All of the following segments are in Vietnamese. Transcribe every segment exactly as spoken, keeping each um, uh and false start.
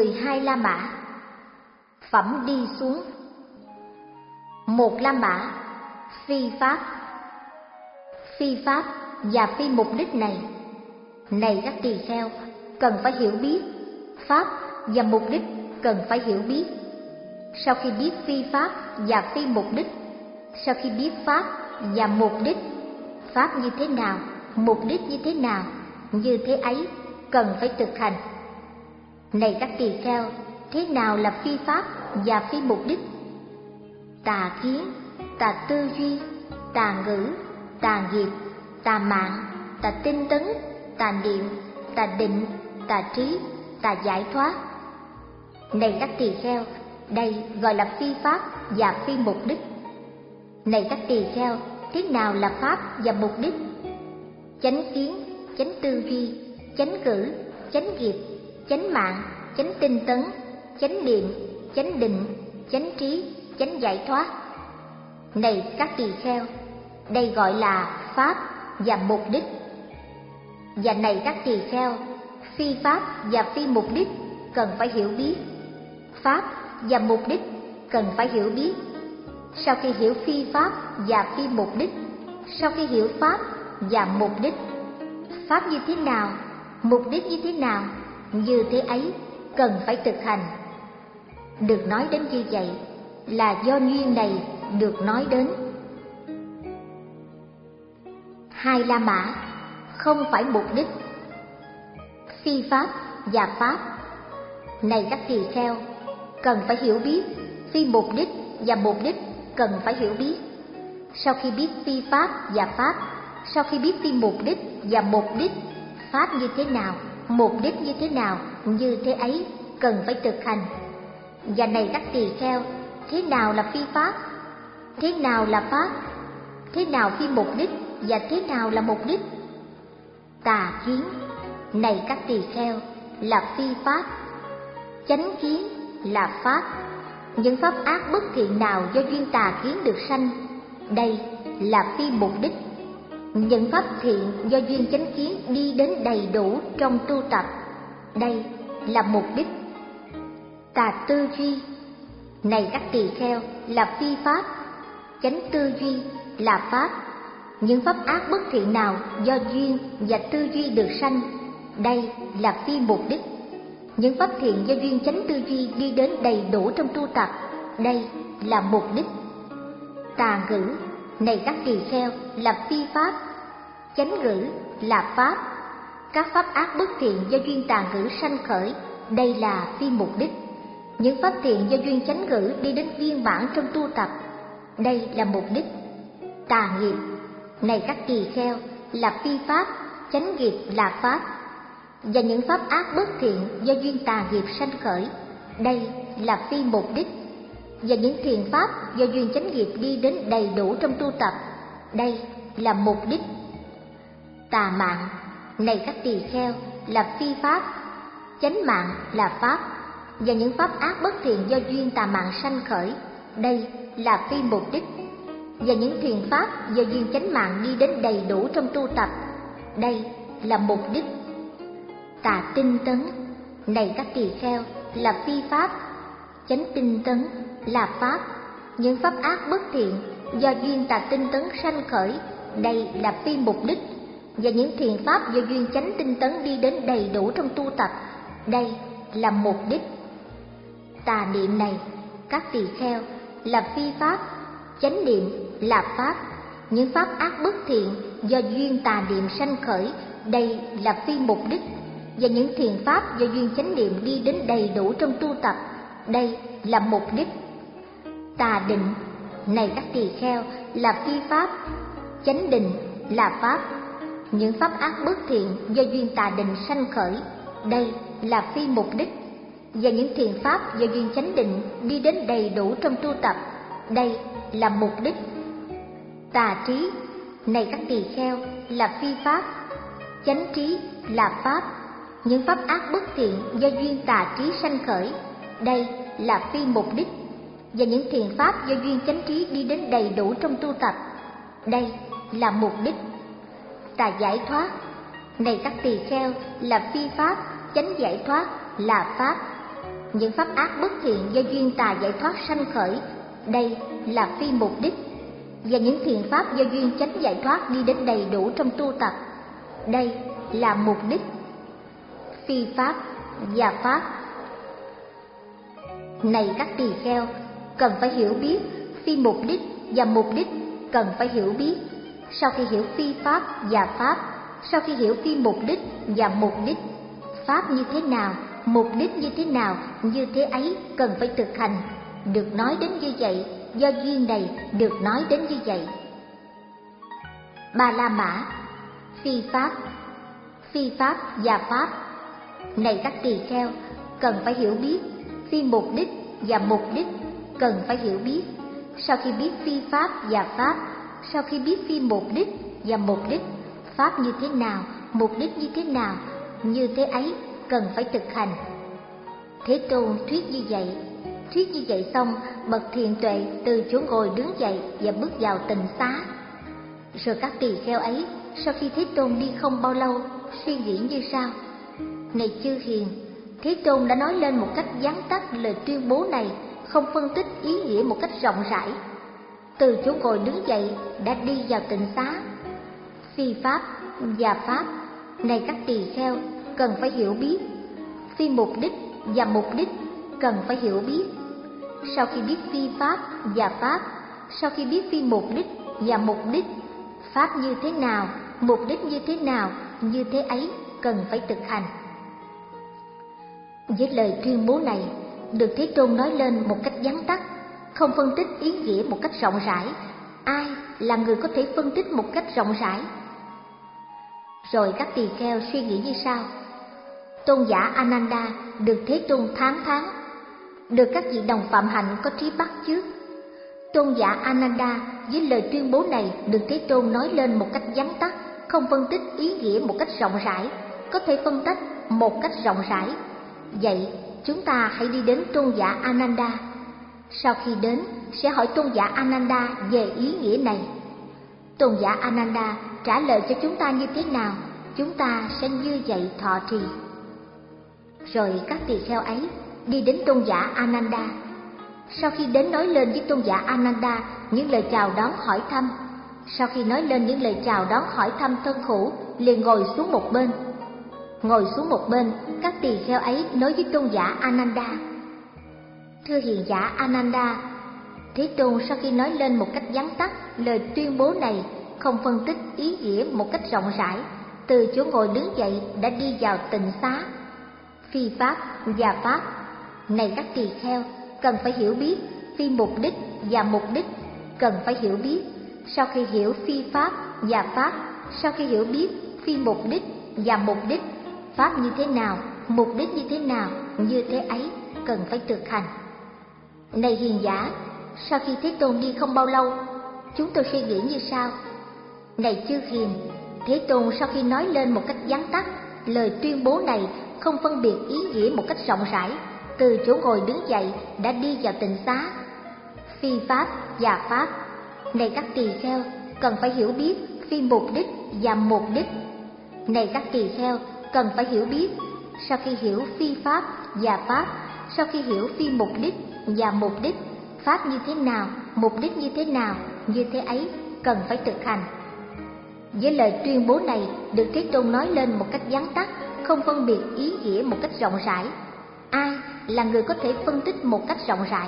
mười hai la mã. Phẩm đi xuống. Một la mã, phi pháp. Phi pháp và phi mục đích này, này các tỳ kheo, cần phải hiểu biết. Pháp và mục đích cần phải hiểu biết. Sau khi biết phi pháp và phi mục đích, sau khi biết pháp và mục đích, pháp như thế nào, mục đích như thế nào, như thế ấy cần phải thực hành. Này các tỳ kheo, thế nào là phi pháp và phi mục đích? Tà kiến, tà tư duy, tà ngữ, tà nghiệp, tà mạng, tà tinh tấn, tà niệm, tà định, tà trí, tà giải thoát. Này các tỳ kheo, đây gọi là phi pháp và phi mục đích. Này các tỳ kheo, thế nào là pháp và mục đích? Chánh kiến, chánh tư duy, chánh ngữ, chánh nghiệp, chánh mạng, chánh tinh tấn, chánh niệm, chánh định, chánh trí, chánh giải thoát. Này các tỳ kheo, đây gọi là pháp và mục đích. Và này các tỳ kheo, phi pháp và phi mục đích cần phải hiểu biết. Pháp và mục đích cần phải hiểu biết. Sau khi hiểu phi pháp và phi mục đích, sau khi hiểu pháp và mục đích, pháp như thế nào, mục đích như thế nào, như thế ấy cần phải thực hành. Được nói đến như vậy là do duyên này được nói đến. Hai la mã, không phải mục đích. Phi pháp và pháp, này các tỳ kheo, cần phải hiểu biết. Phi mục đích và mục đích cần phải hiểu biết. Sau khi biết phi pháp và pháp, sau khi biết phi mục đích và mục đích, pháp như thế nào, mục đích như thế nào, như thế ấy cần phải thực hành. Và này các tỳ kheo, thế nào là phi pháp? Thế nào là pháp? Thế nào phi mục đích và thế nào là mục đích? Tà kiến, này các tỳ kheo, là phi pháp. Chánh kiến là pháp. Những pháp ác bất thiện nào do duyên tà kiến được sanh, đây là phi mục đích. Những pháp thiện do duyên chánh kiến đi đến đầy đủ trong tu tập, đây là mục đích. Tà tư duy, này các tỳ kheo, là phi pháp. Chánh tư duy là pháp. Những pháp ác bất thiện nào do duyên và tư duy được sanh, đây là phi mục đích. Những pháp thiện do duyên chánh tư duy đi đến đầy đủ trong tu tập, đây là mục đích. Tà ngữ, này các tỳ kheo, là phi pháp. Chánh ngữ là pháp. Các pháp ác bất thiện do duyên tà ngữ sanh khởi, đây là phi mục đích. Những pháp thiện do duyên chánh ngữ đi đến viên mãn trong tu tập, đây là mục đích. Tà nghiệp, này các tỳ kheo, là phi pháp. Chánh nghiệp là pháp. Và những pháp ác bất thiện do duyên tà nghiệp sanh khởi, đây là phi mục đích. Và những thiện pháp do duyên chánh nghiệp đi đến đầy đủ trong tu tập, đây là mục đích. Tà mạng, này các tỳ kheo, là phi pháp. Chánh mạng là pháp. Và những pháp ác bất thiện do duyên tà mạng sanh khởi, đây là phi mục đích. Và những thiện pháp do duyên chánh mạng đi đến đầy đủ trong tu tập, đây là mục đích. Tà tinh tấn, này các tỳ kheo, là phi pháp. Chánh tinh tấn là pháp. Những pháp ác bất thiện do duyên tà tinh tấn sanh khởi, đây là phi mục đích. Và những thiện pháp do duyên chánh tinh tấn đi đến đầy đủ trong tu tập, đây là mục đích. Tà niệm, này các tỳ kheo, là phi pháp. Chánh niệm là pháp. Những pháp ác bất thiện do duyên tà niệm sanh khởi, đây là phi mục đích. Và những thiện pháp do duyên chánh niệm đi đến đầy đủ trong tu tập, đây là mục đích. Tà định, này các tỳ kheo, là phi pháp. Chánh định là pháp. Những pháp ác bất thiện do duyên tà định sanh khởi, đây là phi mục đích. Và những thiện pháp do duyên chánh định đi đến đầy đủ trong tu tập, đây là mục đích. Tà trí, này các tỳ kheo, là phi pháp. Chánh trí là pháp. Những pháp ác bất thiện do duyên tà trí sanh khởi, đây là phi mục đích. Và những thiện pháp do duyên chánh trí đi đến đầy đủ trong tu tập, đây là mục đích. Tà giải thoát, này các tỳ kheo, là phi pháp. Chánh giải thoát là pháp. những pháp ác bất thiện do duyên tà giải thoát sanh khởi, đây là phi mục đích. Và những thiện pháp do duyên chánh giải thoát đi đến đầy đủ trong tu tập, đây là mục đích. Phi pháp và pháp. Này các tỳ kheo, cần phải hiểu biết phi mục đích và mục đích cần phải hiểu biết. Sau khi hiểu phi pháp và pháp, sau khi hiểu phi mục đích và mục đích, pháp như thế nào, mục đích như thế nào, như thế ấy cần phải thực hành. Được nói đến như vậy, do duyên này được nói đến như vậy. Ba La Mã. Phi pháp. Phi pháp và pháp. Này các tỳ kheo, cần phải hiểu biết phi mục đích và mục đích cần phải hiểu biết. Sau khi biết phi pháp và pháp, sau khi biết phi mục đích và mục đích, pháp như thế nào, mục đích như thế nào, như thế ấy cần phải thực hành. Thế Tôn thuyết như vậy. Thuyết như vậy xong, bậc thiện tuệ từ chỗ ngồi đứng dậy và bước vào tịnh xá. Rồi các tỳ kheo ấy, sau khi Thế Tôn đi không bao lâu, suy nghĩ như sau: này chư hiền, Thế Tôn đã nói lên một cách vắn tắt lời tuyên bố này, không phân tích ý nghĩa một cách rộng rãi. Từ chỗ ngồi đứng dậy đã đi vào tịnh xá. Phi pháp và pháp. Này các tỳ kheo, cần phải hiểu biết phi mục đích và mục đích cần phải hiểu biết. Sau khi biết phi pháp và pháp, sau khi biết phi mục đích và mục đích, pháp như thế nào, mục đích như thế nào, như thế ấy cần phải thực hành. Với lời tuyên bố này, được Thế Tôn nói lên một cách vắn tắt, không phân tích ý nghĩa một cách rộng rãi. Ai là người có thể phân tích một cách rộng rãi? Rồi các tỳ kheo suy nghĩ như sau: tôn giả Ananda được Thế Tôn thán thán, được các vị đồng phạm hạnh có trí bắt chước. Tôn giả Ananda với lời tuyên bố này được Thế Tôn nói lên một cách vắn tắt, không phân tích ý nghĩa một cách rộng rãi, có thể phân tách một cách rộng rãi. Vậy chúng ta hãy đi đến tôn giả Ananda. Sau khi đến, sẽ hỏi tôn giả Ananda về ý nghĩa này. Tôn giả Ananda trả lời cho chúng ta như thế nào, chúng ta sẽ như vậy thọ trì. Rồi các tỳ kheo ấy đi đến tôn giả Ananda. Sau khi đến nói lên với tôn giả Ananda những lời chào đón hỏi thăm, sau khi nói lên những lời chào đón hỏi thăm thân hữu, liền ngồi xuống một bên. Ngồi xuống một bên, các tỳ kheo ấy nói với tôn giả Ananda: thưa hiền giả Ananda, Thế Tôn sau khi nói lên một cách vắn tắt lời tuyên bố này, không phân tích ý nghĩa một cách rộng rãi, từ chỗ ngồi đứng dậy đã đi vào tịnh xá. Phi pháp và pháp. Này các tỳ kheo, cần phải hiểu biết phi mục đích và mục đích cần phải hiểu biết. Sau khi hiểu phi pháp và pháp, sau khi hiểu biết phi mục đích và mục đích, pháp như thế nào, mục đích như thế nào, như thế ấy cần phải thực hành. Này hiền giả, sau khi Thế Tôn đi không bao lâu, chúng tôi suy nghĩ như sau: này chư hiền, Thế Tôn sau khi nói lên một cách vắn tắt lời tuyên bố này, không phân biệt ý nghĩa một cách rộng rãi, từ chỗ ngồi đứng dậy đã đi vào tịnh xá. Phi pháp và pháp. Này các tỳ kheo, cần phải hiểu biết phi mục đích và mục đích. Này các tỳ kheo, cần phải hiểu biết. Sau khi hiểu phi pháp và pháp, sau khi hiểu phi mục đích và mục đích, pháp như thế nào, mục đích như thế nào, như thế ấy cần phải thực hành. Với lời tuyên bố này, được Thế Tôn nói lên một cách vắn tắt, không phân biệt ý nghĩa một cách rộng rãi. Ai là người có thể phân tích một cách rộng rãi?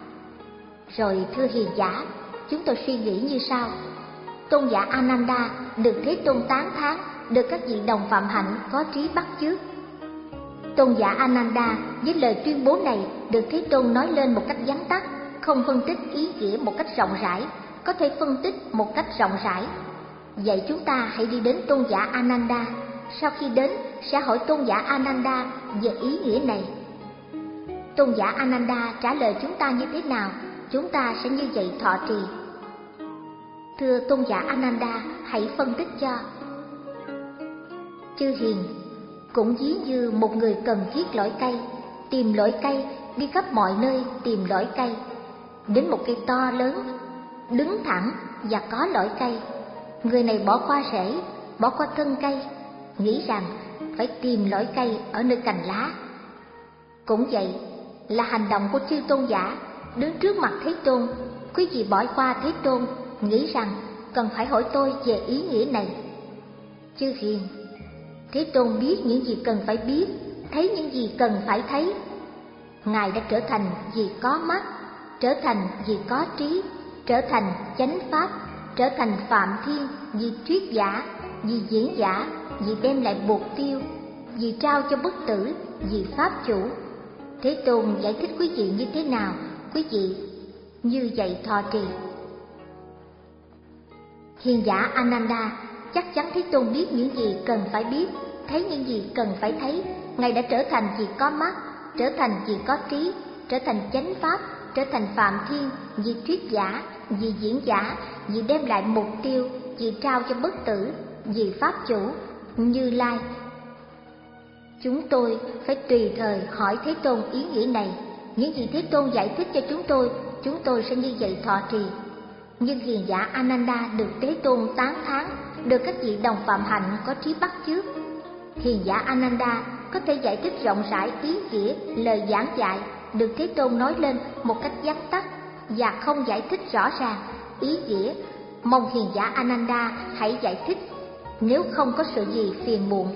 Rồi thưa hiền giả, chúng tôi suy nghĩ như sau: tôn giả Ananda được Thế Tôn tán thán, được các vị đồng phạm hạnh có trí bắt chước. Tôn giả Ananda với lời tuyên bố này được Thế Tôn nói lên một cách vắn tắt, không phân tích ý nghĩa một cách rộng rãi, có thể phân tích một cách rộng rãi. Vậy chúng ta hãy đi đến tôn giả Ananda. Sau khi đến, sẽ hỏi tôn giả Ananda về ý nghĩa này. Tôn giả Ananda trả lời chúng ta như thế nào, chúng ta sẽ như vậy thọ trì. Thưa tôn giả Ananda, hãy phân tích cho. Chư hiền, cũng ví như một người cần thiết lõi cây, tìm lõi cây, đi khắp mọi nơi tìm lõi cây, đến một cây to lớn, đứng thẳng và có lõi cây. Người này bỏ qua rễ, bỏ qua thân cây, nghĩ rằng phải tìm lõi cây ở nơi cành lá. Cũng vậy, là hành động của chư tôn giả. Đứng trước mặt Thế Tôn, quý vị bỏ qua Thế Tôn, nghĩ rằng cần phải hỏi tôi về ý nghĩa này. Chư hiền, Thế Tôn biết những gì cần phải biết, thấy những gì cần phải thấy. Ngài đã trở thành vì có mắt, trở thành vì có trí, trở thành chánh pháp, trở thành Phạm Thiên vì thuyết giả, vì diễn giả, vì đem lại mục tiêu, vì trao cho bất tử, vì pháp chủ. Thế Tôn giải thích quý vị như thế nào, quý vị như vậy thọ trì. Hiền giả Ananda, chắc chắn Thế Tôn biết những gì cần phải biết, thấy những gì cần phải thấy. Ngài đã trở thành vì có mắt, trở thành vì có trí, trở thành chánh pháp, trở thành Phạm Thiên vì thuyết giả, vì diễn giả, vì đem lại mục tiêu, vì trao cho bất tử, vì pháp chủ, Như Lai. Chúng tôi phải tùy thời hỏi Thế Tôn ý nghĩa này. Những gì Thế Tôn giải thích cho chúng tôi, chúng tôi sẽ như vậy thọ trì. Nhưng hiền giả Ananda được Thế Tôn tán thán, được các vị đồng phạm hạnh có trí bắt chước. Hiền giả Ananda có thể giải thích rộng rãi ý nghĩa lời giảng dạy, được Thế Tôn nói lên một cách vắn tắt và không giải thích rõ ràng ý nghĩa. Mong hiền giả Ananda hãy giải thích, nếu không có sự gì phiền muộn.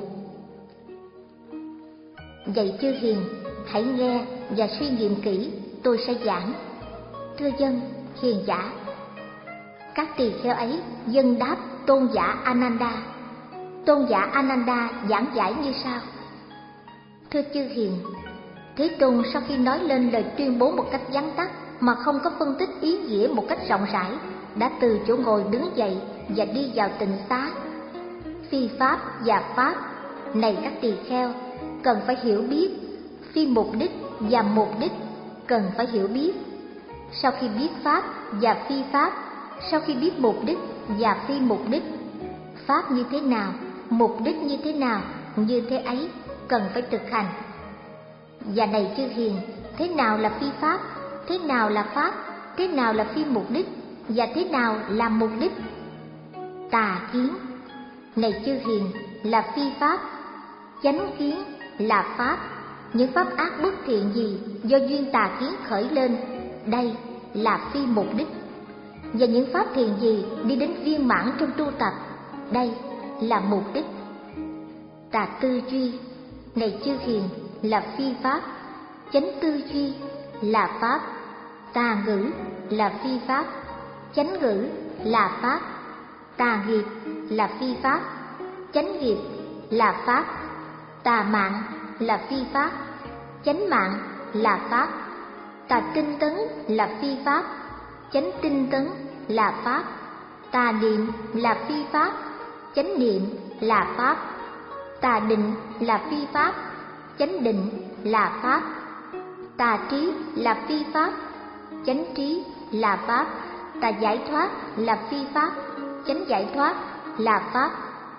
Vậy chư hiền, hãy nghe và suy nghiệm kỹ, tôi sẽ giảng. Thưa dân, hiền giả. Các tỳ kheo ấy dân đáp tôn giả Ananda. Tôn giả Ananda giảng giải như sau: Thưa chư hiền, Thế Tôn sau khi nói lên lời tuyên bố một cách vắn tắt mà không có phân tích ý nghĩa một cách rộng rãi, đã từ chỗ ngồi đứng dậy và đi vào tịnh xá. Phi pháp và pháp, này các tỳ kheo, cần phải hiểu biết. Phi mục đích và mục đích, cần phải hiểu biết. Sau khi biết pháp và phi pháp, sau khi biết mục đích và phi mục đích, pháp như thế nào, mục đích như thế nào, như thế ấy cần phải thực hành. Và này chư hiền, thế nào là phi pháp, thế nào là pháp, thế nào là phi mục đích, và thế nào là mục đích? Tà kiến, này chư hiền, là phi pháp. Chánh kiến là pháp. Những pháp ác bất thiện gì do duyên tà kiến khởi lên, đây là phi mục đích. Và những pháp thiện gì đi đến viên mãn trong tu tập, đây là mục đích. Tà tư duy, này chư hiền, là phi pháp. Chánh tư duy là pháp. Tà ngữ là phi pháp. Chánh ngữ là pháp. Tà nghiệp là phi pháp. Chánh nghiệp là pháp. Tà mạng là phi pháp. Chánh mạng là pháp. Tà tinh tấn là phi pháp. Chánh tinh tấn là pháp. Tà niệm là phi pháp. Chánh niệm là pháp. Tà định là phi pháp. Chánh định là pháp. Tà trí là phi pháp. Chánh trí là pháp. Tà giải thoát là phi pháp. Chánh giải thoát là pháp.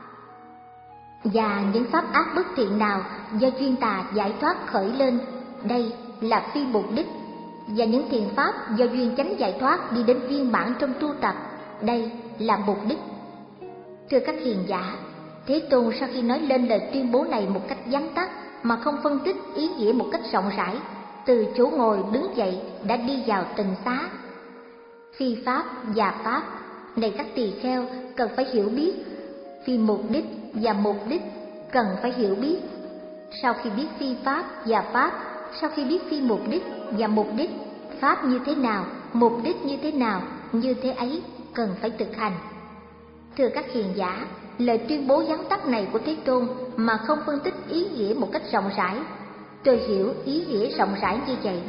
Và những pháp ác bất thiện nào do duyên tà giải thoát khởi lên, đây là phi mục đích. Và những thiện pháp do duyên chánh giải thoát đi đến viên mãn trong tu tập, đây là mục đích. Thưa các hiền giả, Thế Tôn sau khi nói lên lời tuyên bố này một cách vắn tắt mà không phân tích ý nghĩa một cách rộng rãi, từ chỗ ngồi đứng dậy đã đi vào tịnh xá. Phi pháp và pháp, này các tỳ kheo, cần phải hiểu biết. Phi mục đích và mục đích, cần phải hiểu biết. Sau khi biết phi pháp và pháp, sau khi biết phi mục đích và mục đích, pháp như thế nào, mục đích như thế nào, như thế ấy cần phải thực hành. Thưa các hiền giả, lời tuyên bố vắn tắt này của Thế Tôn mà không phân tích ý nghĩa một cách rộng rãi, tôi hiểu ý nghĩa rộng rãi như vậy.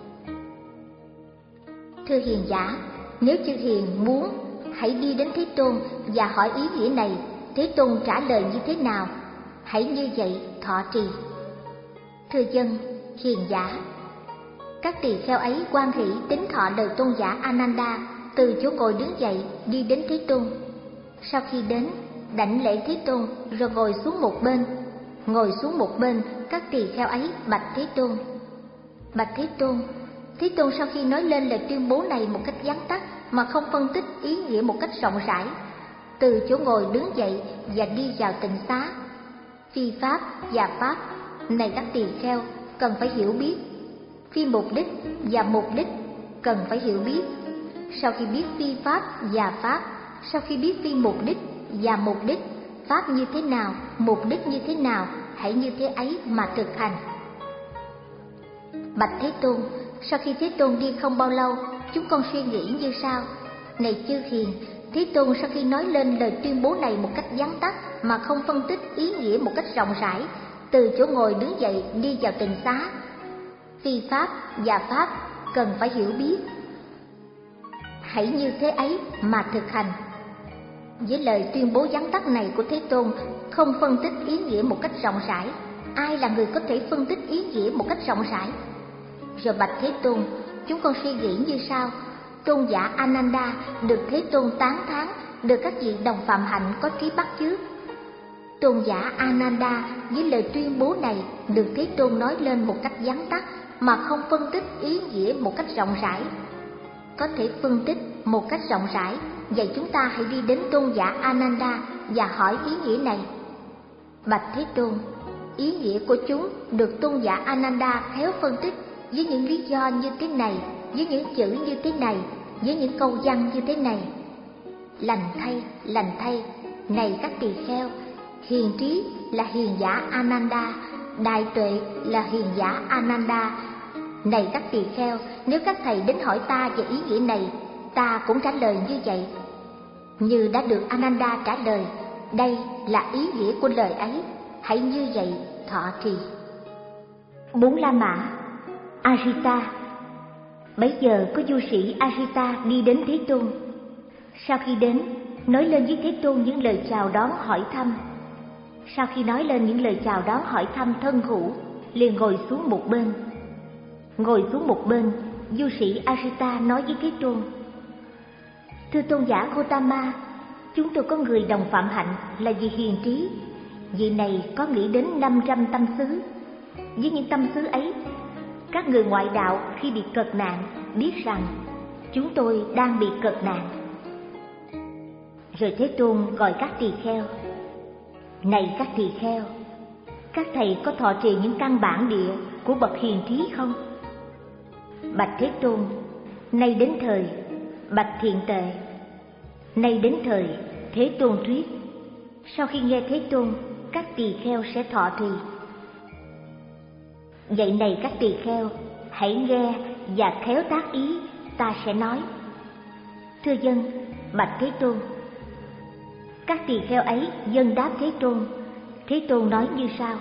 Thưa hiền giả, nếu chư hiền muốn, hãy đi đến Thế Tôn và hỏi ý nghĩa này, Thế Tôn trả lời như thế nào, hãy như vậy thọ trì. Thưa dân, hiền giả, các tỳ kheo ấy hoan hỷ tín thọ lời tôn giả Ananda, từ chỗ ngồi đứng dậy đi đến Thế Tôn. Sau khi đến, đảnh lễ Thế Tôn rồi ngồi xuống một bên. Ngồi xuống một bên, các tỳ kheo ấy bạch Thế Tôn. Bạch Thế Tôn, Thế Tôn sau khi nói lên lời tuyên bố này một cách vắn tắt mà không phân tích ý nghĩa một cách rộng rãi, từ chỗ ngồi đứng dậy và đi vào tịnh xá. Phi pháp và pháp, này các tỳ kheo, cần phải hiểu biết. phi mục đích và mục đích cần phải hiểu biết. Sau khi biết phi pháp và pháp, sau khi biết phi mục đích và mục đích, pháp như thế nào, mục đích như thế nào, hãy như thế ấy mà thực hành. Bạch Thế Tôn, sau khi Thế Tôn đi không bao lâu, chúng con suy nghĩ như sau: này chư hiền, Thế Tôn sau khi nói lên lời tuyên bố này một cách vắn tắt mà không phân tích ý nghĩa một cách rộng rãi, từ chỗ ngồi đứng dậy đi vào tịnh xá. Phi pháp và pháp cần phải hiểu biết, hãy như thế ấy mà thực hành. Với lời tuyên bố vắn tắt này của Thế Tôn không phân tích ý nghĩa một cách rộng rãi, ai là người có thể phân tích ý nghĩa một cách rộng rãi? Rồi bạch Thế Tôn, chúng con suy nghĩ như sau: tôn giả Ananda được Thế Tôn tán thán, được các vị đồng phạm hạnh có trí bắt chước. Tôn giả Ananda với lời tuyên bố này được Thế Tôn nói lên một cách vắn tắt mà không phân tích ý nghĩa một cách rộng rãi. Có thể phân tích một cách rộng rãi, vậy chúng ta hãy đi đến tôn giả Ananda và hỏi ý nghĩa này. Bạch Thế Tôn, ý nghĩa của chúng được tôn giả Ananda khéo phân tích với những lý do như thế này, với những chữ như thế này, với những câu văn như thế này: lành thay, lành thay, này các tỳ kheo, hiền trí là hiền giả Ananda, đại tuệ là hiền giả Ananda. Này các tỳ kheo, nếu các thầy đến hỏi ta về ý nghĩa này, ta cũng trả lời như vậy. Như đã được Ananda trả lời, đây là ý nghĩa của lời ấy, hãy như vậy thọ trì. Bốn La Mã. Ajita. Bấy giờ có du sĩ Ajita đi đến Thế Tôn. Sau khi đến, nói lên với Thế Tôn những lời chào đón hỏi thăm. Sau khi nói lên những lời chào đón hỏi thăm thân hữu, liền ngồi xuống một bên. Ngồi xuống một bên, du sĩ Ajita nói với Thế Tôn: thưa tôn giả Gotama, chúng tôi có người đồng phạm hạnh là vị hiền trí. Vị này có nghĩ đến năm trăm tâm xứ. Với những tâm xứ ấy, các người ngoại đạo khi bị cật nạn biết rằng chúng tôi đang bị cật nạn. Rồi Thế Tôn gọi các tỳ kheo: này các tỳ kheo, các thầy có thọ trì những căn bản địa của bậc hiền trí không? Bạch Thế Tôn, nay đến thời. Bạch Thiện Tệ, nay đến thời Thế Tôn thuyết. Sau khi nghe Thế Tôn, các tỳ kheo sẽ thọ trì. Vậy này các tỳ kheo, hãy nghe và khéo tác ý, ta sẽ nói. Thưa dân, bạch Thế Tôn. Các tỳ kheo ấy dân đáp Thế Tôn. Thế Tôn nói như sau: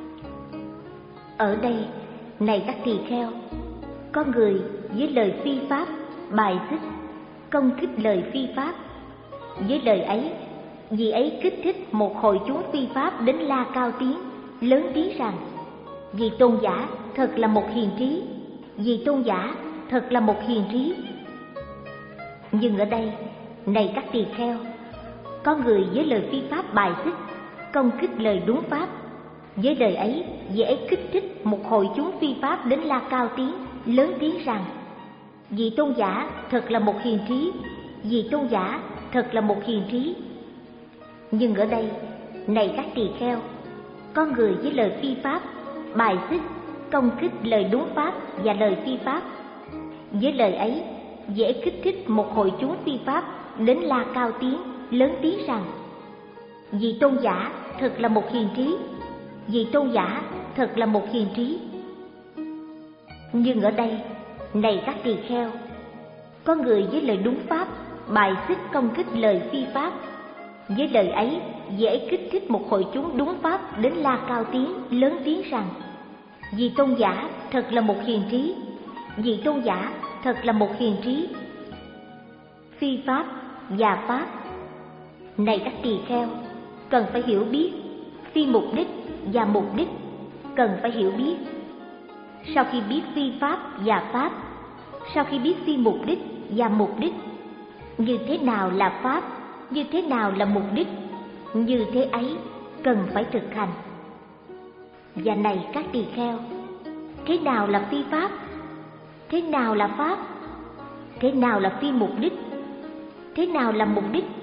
ở đây, này các tỳ kheo, có người với lời phi pháp bài xích, công kích lời phi pháp. Với lời ấy, vì ấy kích thích một hội chúng phi pháp đến la cao tiếng, lớn tiếng rằng: vì tôn giả thật là một hiền trí, vì tôn giả thật là một hiền trí. Nhưng ở đây, này các tỳ kheo, có người với lời phi pháp bài xích, công kích lời đúng pháp. Với lời ấy, dễ kích thích một hội chúng phi pháp đến la cao tiếng, lớn tiếng rằng: vì tôn giả thật là một hiền trí, vì tôn giả thật là một hiền trí. Nhưng ở đây, này các tỳ kheo, có người với lời phi pháp bài xích, công kích lời đúng pháp và lời phi pháp. Với lời ấy, dễ kích thích một hội chúng phi pháp đến la cao tiếng, lớn tiếng rằng: vì tôn giả thật là một hiền trí, vì tôn giả thật là một hiền trí. Nhưng ở đây, này các tỳ kheo, có người với lời đúng pháp bài xích, công kích lời phi pháp. Với lời ấy, dễ kích thích một hội chúng đúng pháp đến la cao tiếng, lớn tiếng rằng: vì tôn giả thật là một hiền trí, vì tôn giả thật là một hiền trí. Phi pháp và pháp. Này các tỳ kheo, cần phải hiểu biết phi mục đích và mục đích, cần phải hiểu biết. Sau khi biết phi pháp và pháp, sau khi biết phi mục đích và mục đích, như thế nào là pháp, như thế nào là mục đích, như thế ấy cần phải thực hành. Và này các tỳ kheo, thế nào là phi pháp, thế nào là pháp, thế nào là phi mục đích, thế nào là mục đích?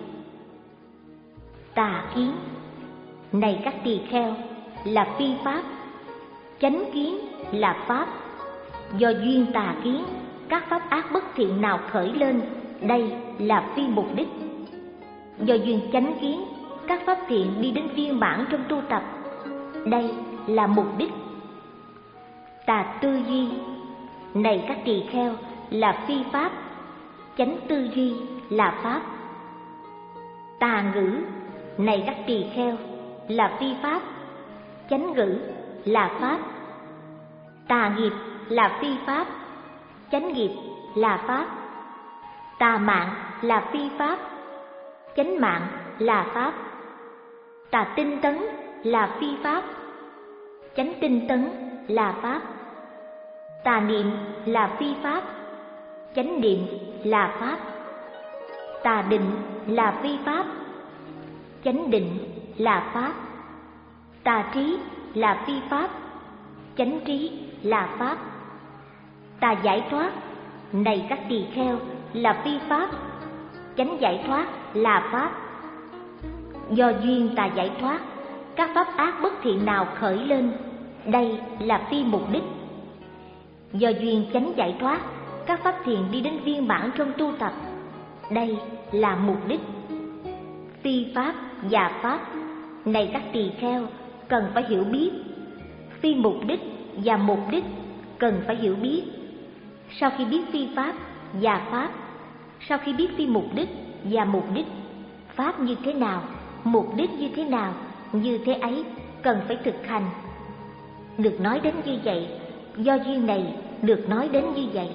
Tà kiến, này các tỳ kheo, là phi pháp. Chánh kiến là pháp. Do duyên tà kiến, các pháp ác bất thiện nào khởi lên, đây là phi mục đích. Do duyên chánh kiến, các pháp thiện đi đến viên mãn trong tu tập, đây là mục đích. Tà tư duy, này các tỳ kheo, là phi pháp, chánh tư duy là pháp. Tà ngữ, này các tỳ kheo, là phi pháp, chánh ngữ là pháp. Tà nghiệp là phi pháp, chánh nghiệp là pháp. Tà mạng là phi pháp, chánh mạng là pháp. Tà tinh tấn là phi pháp, chánh tinh tấn là pháp. Tà niệm là phi pháp, chánh niệm là pháp. Tà định là phi pháp, chánh định là pháp. Tà trí là phi pháp, chánh trí là pháp. Tà giải thoát, này các tỳ kheo, là phi pháp, chánh giải thoát là pháp. Do duyên tà giải thoát, các pháp ác bất thiện nào khởi lên, đây là phi mục đích. Do duyên chánh giải thoát, các pháp thiện đi đến viên mãn trong tu tập, đây là mục đích. Phi pháp và pháp, này các tỳ kheo, cần phải hiểu biết. Phi mục đích và mục đích cần phải hiểu biết. Sau khi biết phi pháp và pháp, sau khi biết phi mục đích và mục đích, pháp như thế nào, mục đích như thế nào, như thế ấy cần phải thực hành. Được nói đến như vậy, do duyên này được nói đến như vậy.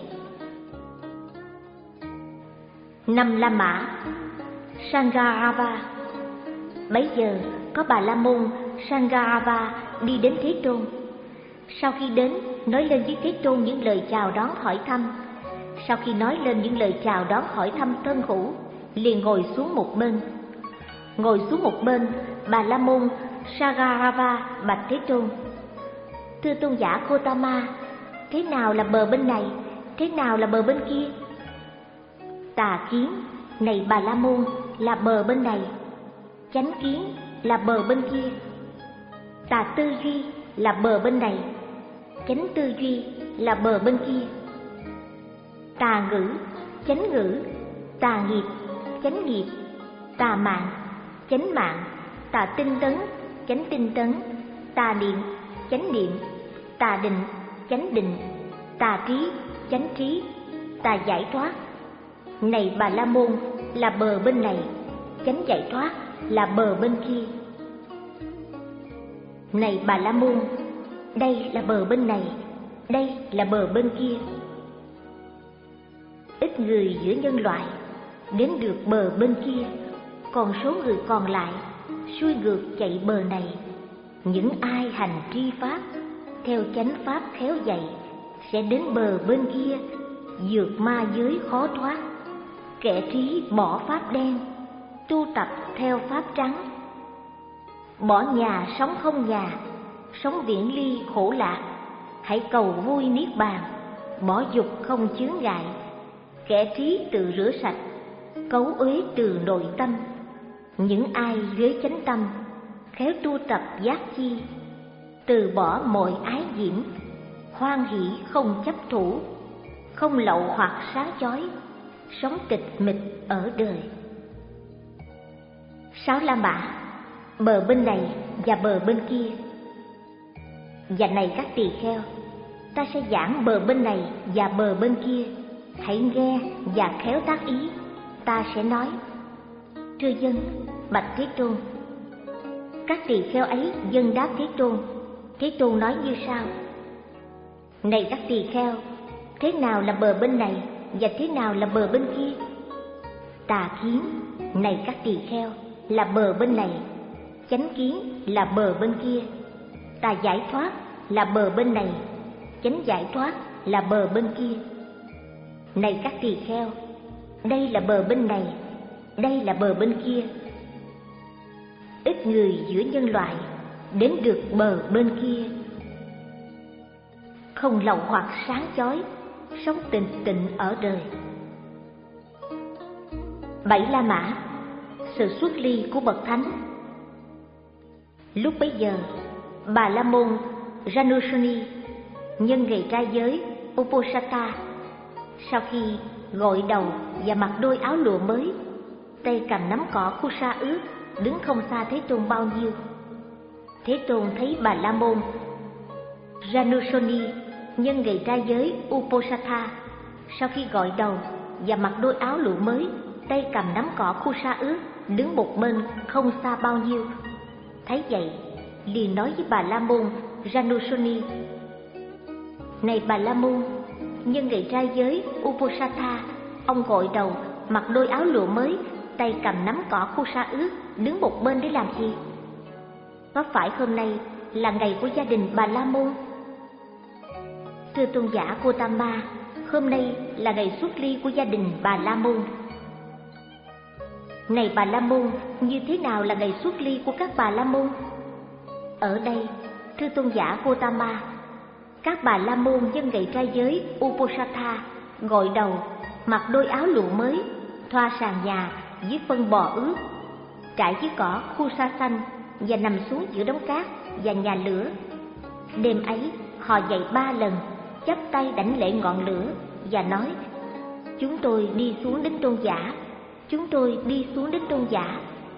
Năm La Mã, Sangarava. Bấy giờ có Bà La Môn Sangarava đi đến Thế Tôn. Sau khi đến, nói lên với Thế Tôn những lời chào đón hỏi thăm. Sau khi nói lên những lời chào đón hỏi thăm thân hữu, liền ngồi xuống một bên. Ngồi xuống một bên, Bà La Môn Sangarava bạch Thế Tôn: Thưa tôn giả Gotama, thế nào là bờ bên này, thế nào là bờ bên kia? Tà kiến, này Bà La Môn, là bờ bên này. Chánh kiến là bờ bên kia. Tà tư duy là bờ bên này, chánh tư duy là bờ bên kia. Tà ngữ, chánh ngữ, tà nghiệp, chánh nghiệp, tà mạng, chánh mạng, tà tinh tấn, chánh tinh tấn, tà niệm, chánh niệm, tà định, chánh định, tà trí, chánh trí, tà giải thoát. Này Bà La Môn, là bờ bên này, chánh giải thoát là bờ bên kia. Này Bà La Môn, đây là bờ bên này, đây là bờ bên kia. Ít người giữa nhân loại đến được bờ bên kia, còn số người còn lại xuôi ngược chạy bờ này. Những ai hành tri pháp, theo chánh pháp khéo dạy, sẽ đến bờ bên kia, vượt ma giới khó thoát. Kẻ trí bỏ pháp đen, tu tập theo pháp trắng. Bỏ nhà sống không nhà, sống viễn ly khổ lạc. Hãy cầu vui niết bàn, bỏ dục không chướng ngại. Kẻ trí tự rửa sạch, cấu uế từ nội tâm. Những ai dưới chánh tâm, khéo tu tập giác chi, từ bỏ mọi ái diễm, hoan hỷ không chấp thủ, không lậu hoặc sáng chói, sống tịch mịch ở đời. Sáu La Mã, bờ bên này và bờ bên kia. Và này các tỳ kheo, ta sẽ giảng bờ bên này và bờ bên kia. Hãy nghe và khéo tác ý. Ta sẽ nói: Thưa dân, bạch Thế Tôn. Các tỳ kheo ấy dân đáp Thế Tôn. Thế Tôn nói như sau: Này các tỳ kheo, thế nào là bờ bên này và thế nào là bờ bên kia? Tà kiến, này các tỳ kheo, là bờ bên này. Chánh kiến là bờ bên kia. Tà giải thoát là bờ bên này. Chánh giải thoát là bờ bên kia. Này các tỳ kheo, đây là bờ bên này, đây là bờ bên kia. Ít người giữa nhân loại đến được bờ bên kia. Không lậu hoặc sáng chói, sống tịnh tịnh ở đời. Bảy La Mã, sự xuất ly của bậc thánh. Lúc bấy giờ, Bà La Môn Janusani nhân ngày trai giới Uposatha. Sau khi gội đầu và mặc đôi áo lụa mới, tay cầm nắm cỏ Kusa ướt, đứng không xa Thế Tôn bao nhiêu. Thế Tôn thấy Bà La Môn Janusoni, nhân ngày trai giới Uposatha, sau khi gội đầu và mặc đôi áo lụa mới, tay cầm nắm cỏ Kusa ướt, đứng một bên không xa bao nhiêu. Thấy vậy, liền nói với Bà La Môn Janusoni: Này Bà La Môn, nhân ngày trai giới Uposatha, ông gội đầu, mặc đôi áo lụa mới, tay cầm nắm cỏ Kusa ướt, đứng một bên để làm gì? Có phải hôm nay là ngày của gia đình Bà La Môn? Thưa tôn giả Gotama, hôm nay là ngày xuất ly của gia đình Bà La Môn. Này Bà La Môn, như thế nào là ngày xuất ly của các Bà La Môn? Ở đây, thưa tôn giả Gotama, các Bà La Môn nhân ngày trai giới Uposatha gội đầu, mặc đôi áo lụa mới, thoa sàn nhà dưới phân bò ướt, trải dưới cỏ Kusa xanh và nằm xuống giữa đống cát và nhà lửa. Đêm ấy, họ dậy ba lần, chắp tay đảnh lễ ngọn lửa và nói: Chúng tôi đi xuống đến tôn giả, chúng tôi đi xuống đến tôn giả.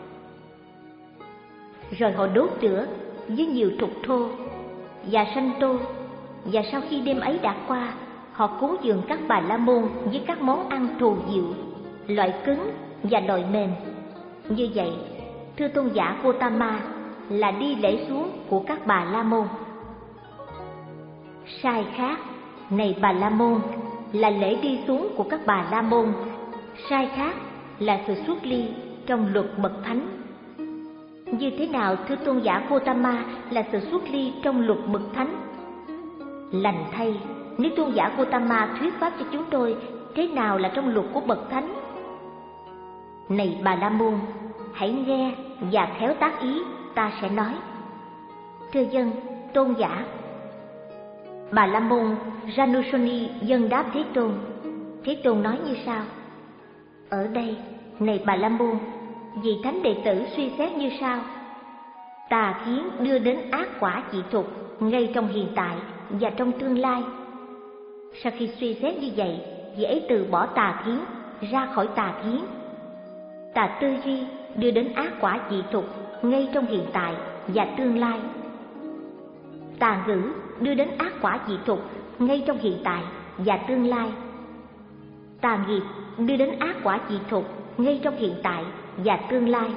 Rồi họ đốt lửa với nhiều trục thô và sanh tô, và sau khi đêm ấy đã qua, họ cúng dường các Bà La Môn với các món ăn thù diệu, loại cứng và loại mềm. Như vậy, thưa tôn giả Gotama, là đi lễ xuống của các Bà La Môn. Sai khác, này Bà La Môn, là lễ đi xuống của các Bà La Môn. Sai khác là sự xuất ly trong luật bậc thánh. Như thế nào thưa tôn giả Gotama là sự xuất ly trong luật bậc thánh? Lành thay, nếu tôn giả Gotama thuyết pháp cho chúng tôi thế nào là trong luật của bậc thánh. Này Bà La Môn, hãy nghe và khéo tác ý, ta sẽ nói. Thưa dân, tôn giả. Bà La Môn Janusoni dân đáp Thế Tôn. Thế Tôn nói như sau: Ở đây, này Bà La Môn, vị thánh đệ tử suy xét như sau: Tà kiến đưa đến ác quả dị thục ngay trong hiện tại và trong tương lai. Sau khi suy xét như vậy, vị ấy từ bỏ tà kiến, ra khỏi tà kiến. Tà tư duy đưa đến ác quả dị thục ngay trong hiện tại và tương lai. Tà ngữ đưa đến ác quả dị thục ngay trong hiện tại và tương lai. Tà nghiệp đưa đến ác quả dị thục ngay trong hiện tại và tương lai.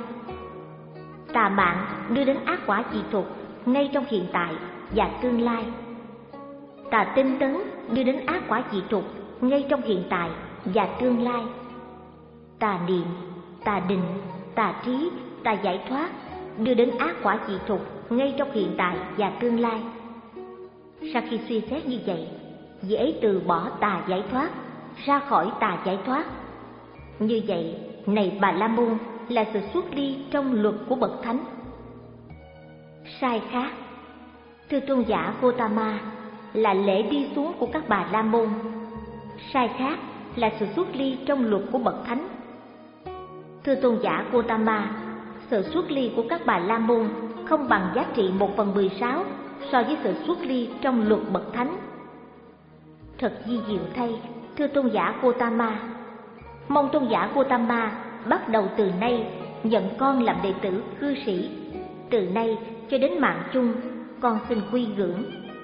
Tà mạng đưa đến ác quả dị thục ngay trong hiện tại và tương lai. Tà tinh tấn đưa đến ác quả dị thục ngay trong hiện tại và tương lai. Tà niệm, tà định, tà trí, tà giải thoát đưa đến ác quả dị thục ngay trong hiện tại và tương lai. Sau khi suy xét như vậy, vị ấy từ bỏ tà giải thoát, ra khỏi tà giải thoát. Như vậy, này Bà La Môn, là sự xuất ly trong luật của bậc thánh. Sai khác, thưa tôn giả Gotama, là lễ đi xuống của các Bà La Môn. Sai khác là sự xuất ly trong luật của bậc thánh. Thưa tôn giả Gotama, sự xuất ly của các Bà La Môn không bằng giá trị một phần mười sáu so với sự xuất ly trong luật bậc thánh. Thật di diệu thay, thưa tôn giả Gotama. Mong tôn giả Gotama bắt đầu từ nay nhận con làm đệ tử cư sĩ. Từ nay cho đến mạng chung, con xin quy ngưỡng.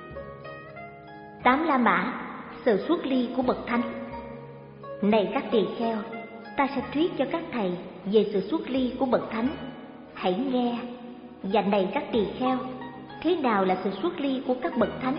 Tám La Mã, sự xuất ly của bậc thánh. Này các tỳ kheo, ta sẽ thuyết cho các thầy về sự xuất ly của bậc thánh. Hãy nghe. Và này các tỳ kheo, thế nào là sự xuất ly của các bậc thánh?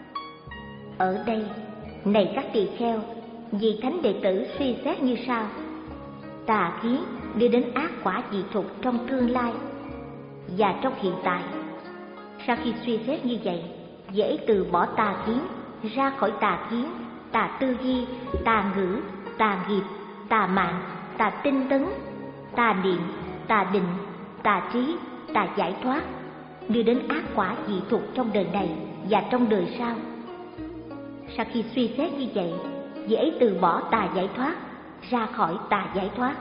Ở đây, này các tỳ kheo, vị thánh đệ tử suy xét như sau: Tà kiến đưa đến ác quả dị thục trong tương lai và trong hiện tại. Sau khi suy xét như vậy, dễ từ bỏ tà kiến, ra khỏi tà kiến, tà tư duy, tà ngữ, tà nghiệp, tà mạng, tà tinh tấn, tà niệm, tà định, tà trí, tà giải thoát, đưa đến ác quả dị thục trong đời này và trong đời sau. Sau khi suy xét như vậy, dễ từ bỏ tà giải thoát, ra khỏi tà giải thoát.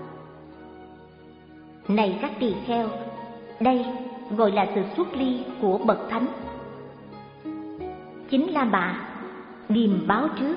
Này các tỳ kheo, đây gọi là sự xuất ly của bậc thánh. Chính La Mã, điềm báo trước.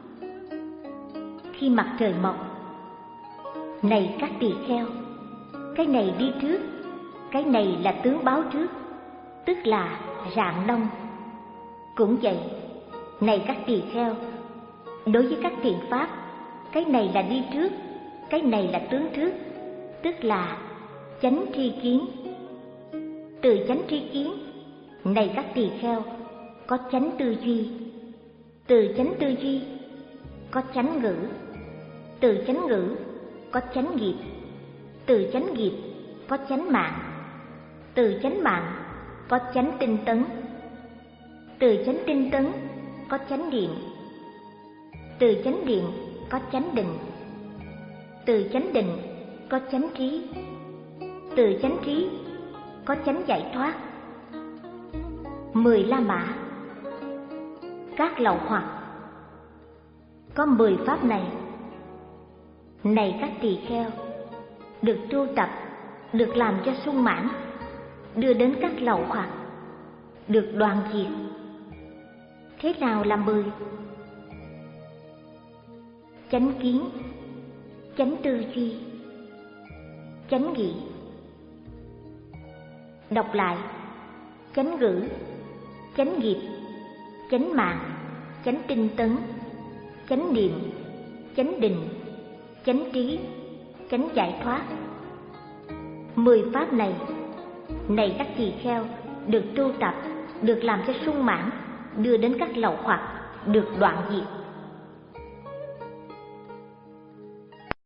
Khi mặt trời mọc, này các tỳ kheo, cái này đi trước, cái này là tướng báo trước, tức là rạng đông. Cũng vậy, này các tỳ kheo, đối với các thiện pháp, cái này là đi trước, cái này là tướng trước, tức là chánh tri kiến. Từ chánh tri kiến, này các tỳ kheo, có chánh tư duy. Từ chánh tư duy, có chánh ngữ. Từ chánh ngữ, có chánh nghiệp. Từ chánh nghiệp, có chánh mạng. Từ chánh mạng, có chánh tinh tấn. Từ chánh tinh tấn, có chánh điện. Từ chánh điện, có chánh định. Từ chánh định, có chánh trí. Từ chánh trí, có chánh giải thoát. Mười la mã, các lậu hoặc. Có mười pháp này, này các tỳ kheo, được tu tập, được làm cho sung mãn, đưa đến các lậu hoặc, được đoạn diệt. Thế nào là mười? Chánh kiến, chánh tư duy, chánh nghĩ. Đọc lại: chánh ngữ, chánh nghiệp, chánh mạng, chánh tinh tấn, chánh niệm, chánh định, chánh trí, chánh giải thoát. Mười pháp này, này các tỳ kheo, được tu tập, được làm cho sung mãn, đưa đến các lậu hoặc, được đoạn diệt.